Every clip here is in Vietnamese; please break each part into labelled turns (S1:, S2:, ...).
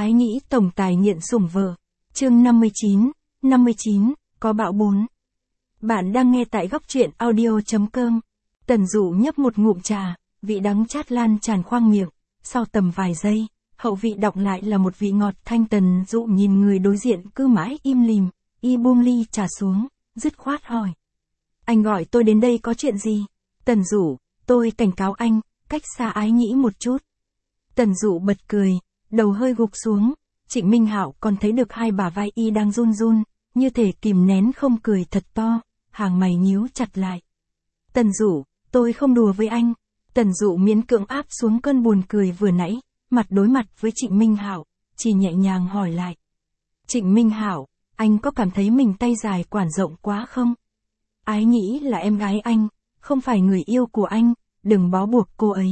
S1: Ái Nhĩ tổng tài nghiện sủng vợ. Chương 59, có bão 4. Bạn đang nghe tại góc truyện audio.com. Tần Dụ nhấp một ngụm trà, vị đắng chát lan tràn khoang miệng, sau tầm vài giây, hậu vị đọng lại là một vị ngọt thanh. Tần Dụ nhìn người đối diện cứ mãi im lìm, y buông ly trà xuống, dứt khoát hỏi. Anh gọi tôi đến đây có chuyện gì? Tần Dụ, tôi cảnh cáo anh, cách xa Ái Nhĩ một chút. Tần Dụ bật cười, đầu hơi gục xuống, Trịnh Minh Hạo còn thấy được hai bả vai y đang run run, như thể kìm nén không cười thật to, hàng mày nhíu chặt lại. Tần Dụ, tôi không đùa với anh. Tần Dụ miễn cưỡng áp xuống cơn buồn cười vừa nãy, mặt đối mặt với Trịnh Minh Hạo, chỉ nhẹ nhàng hỏi lại. Trịnh Minh Hạo, anh có cảm thấy mình tay dài quản rộng quá không? Ái Nhĩ là em gái anh, không phải người yêu của anh, đừng bó buộc cô ấy.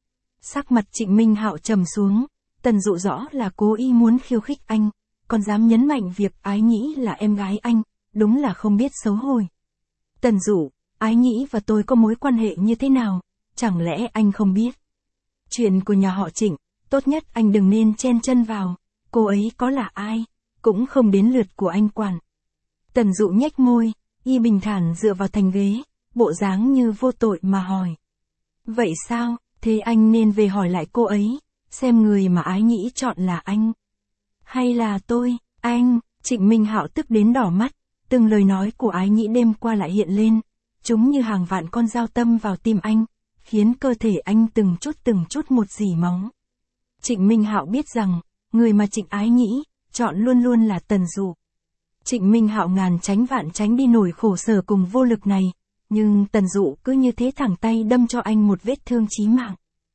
S1: Sắc mặt Trịnh Minh Hạo trầm xuống, Tần Dụ rõ là cố ý muốn khiêu khích anh, còn dám nhấn mạnh việc Ái Nhĩ là em gái anh, đúng là không biết xấu hổ. Tần Dụ, Ái Nhĩ và tôi có mối quan hệ như thế nào, chẳng lẽ anh không biết? Chuyện của nhà họ Trịnh, tốt nhất anh đừng nên chen chân vào, cô ấy có là ai, cũng không đến lượt của anh quản. Tần Dụ nhếch môi, y bình thản dựa vào thành ghế, bộ dáng như vô tội mà hỏi. Vậy sao, thế anh nên về hỏi lại cô ấy, xem người mà Ái Nhĩ chọn là anh. Hay là tôi, anh, Trịnh Minh Hạo tức đến đỏ mắt, từng lời nói của Ái Nhĩ đêm qua lại hiện lên, chúng như hàng vạn con dao tâm vào tim anh, khiến cơ thể anh từng chút một rỉ máu. Trịnh Minh Hạo biết rằng, người mà Trịnh Ái Nhĩ chọn luôn luôn là Tần Dụ. Trịnh Minh Hạo ngàn tránh vạn tránh đi nổi khổ sở cùng vô lực này, nhưng Tần Dụ cứ như thế thẳng tay đâm cho anh một vết thương chí mạng.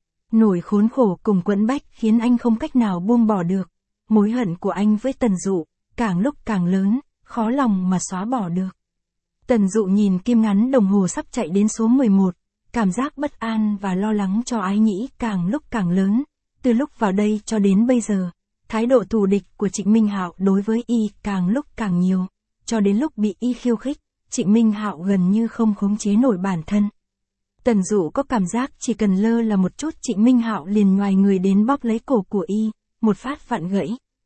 S1: Nỗi khốn khổ cùng quẫn bách khiến anh không cách nào buông bỏ được. Mối hận của anh với Tần Dụ càng lúc càng lớn, khó lòng mà xóa bỏ được. Tần Dụ nhìn kim ngắn đồng hồ sắp chạy đến số 11, cảm giác bất an và lo lắng cho Ái Nhĩ càng lúc càng lớn. Từ lúc vào đây cho đến bây giờ, thái độ thù địch của Trịnh Minh Hạo đối với y càng lúc càng nhiều, cho đến lúc bị y khiêu khích, Trịnh Minh Hạo gần như không khống chế nổi bản thân. Tần Dụ có cảm giác chỉ cần lơ là một chút Trịnh Minh Hạo liền nhoài người đến bóp lấy cổ của y, một phát vặn gãy.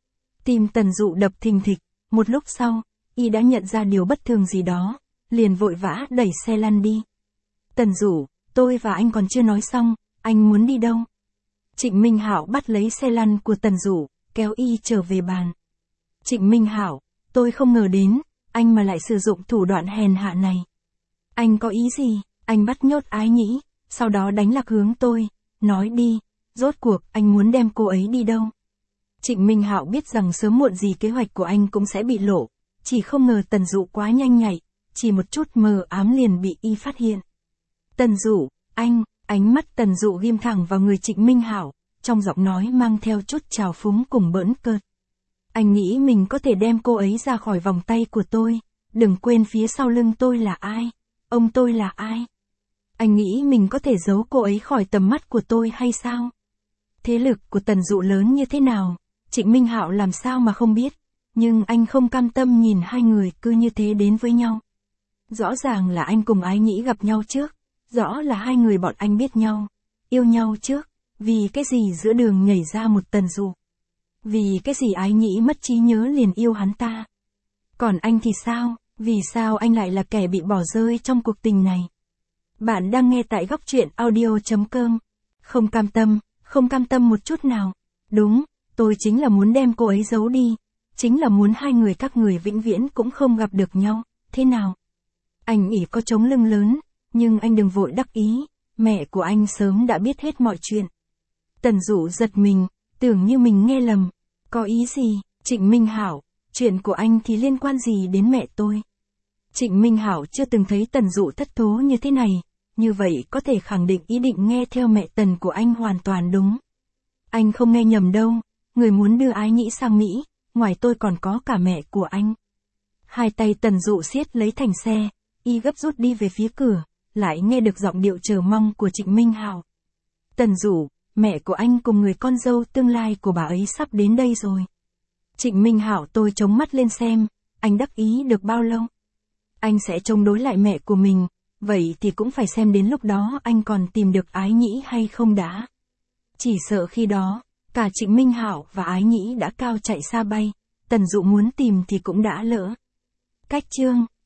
S1: Tim Tần Dụ đập thình thịch, một lúc sau, y đã nhận ra điều bất thường gì đó, liền vội vã đẩy xe lăn đi. Tần Dụ, tôi và anh còn chưa nói xong, anh muốn đi đâu? Trịnh Minh Hạo bắt lấy xe lăn của Tần Dụ, kéo y trở về bàn. Trịnh Minh Hạo, tôi không ngờ đến, anh mà lại sử dụng thủ đoạn hèn hạ này. Anh có ý gì? Anh bắt nhốt Ái Nhĩ, sau đó đánh lạc hướng tôi, nói đi, rốt cuộc anh muốn đem cô ấy đi đâu? Trịnh Minh Hạo biết rằng sớm muộn gì kế hoạch của anh cũng sẽ bị lộ, chỉ không ngờ Tần Dụ quá nhanh nhạy, chỉ một chút mờ ám liền bị y phát hiện. Tần Dụ, anh, ánh mắt Tần Dụ ghim thẳng vào người Trịnh Minh Hạo, trong giọng nói mang theo chút trào phúng cùng bỡn cợt. Anh nghĩ mình có thể đem cô ấy ra khỏi vòng tay của tôi, đừng quên phía sau lưng tôi là ai, ông tôi là ai. Anh nghĩ mình có thể giấu cô ấy khỏi tầm mắt của tôi hay sao? Thế lực của Tần Dụ lớn như thế nào, Trịnh Minh Hạo làm sao mà không biết, nhưng anh không cam tâm nhìn hai người cứ như thế đến với nhau. Rõ ràng là anh cùng Ái Nhĩ gặp nhau trước, rõ là hai người bọn anh biết nhau, yêu nhau trước, vì cái gì giữa đường nhảy ra một Tần Dụ? Vì cái gì Ái Nhĩ mất trí nhớ liền yêu hắn ta? Còn anh thì sao, vì sao anh lại là kẻ bị bỏ rơi trong cuộc tình này? Bạn đang nghe tại góc truyện audio.com. Không cam tâm một chút nào. Đúng, tôi chính là muốn đem cô ấy giấu đi. Chính là muốn hai người các người vĩnh viễn cũng không gặp được nhau. Thế nào? Anh ỷ có chống lưng lớn, nhưng anh đừng vội đắc ý. Mẹ của anh sớm đã biết hết mọi chuyện. Tần Dụ giật mình, tưởng như mình nghe lầm. Có ý gì, Trịnh Minh Hạo, chuyện của anh thì liên quan gì đến mẹ tôi? Trịnh Minh Hạo chưa từng thấy Tần Dụ thất thố như thế này, như vậy có thể khẳng định ý định nghe theo mẹ Tần của anh hoàn toàn đúng. Anh không nghe nhầm đâu, người muốn đưa Ái Nhĩ sang Mỹ, ngoài tôi còn có cả mẹ của anh. Hai tay Tần Dụ siết lấy thành xe, y gấp rút đi về phía cửa, lại nghe được giọng điệu chờ mong của Trịnh Minh Hạo. Tần Dụ, mẹ của anh cùng người con dâu tương lai của bà ấy sắp đến đây rồi. Trịnh Minh Hạo tôi chống mắt lên xem, anh đắc ý được bao lâu? Anh sẽ chống đối lại mẹ của mình, vậy thì cũng phải xem đến lúc đó anh còn tìm được Ái Nhĩ hay không đã. Chỉ sợ khi đó, Cả Trịnh Minh Hạo và Ái Nhĩ đã cao chạy xa bay, Tần Dụ muốn tìm thì cũng đã lỡ. Cách chương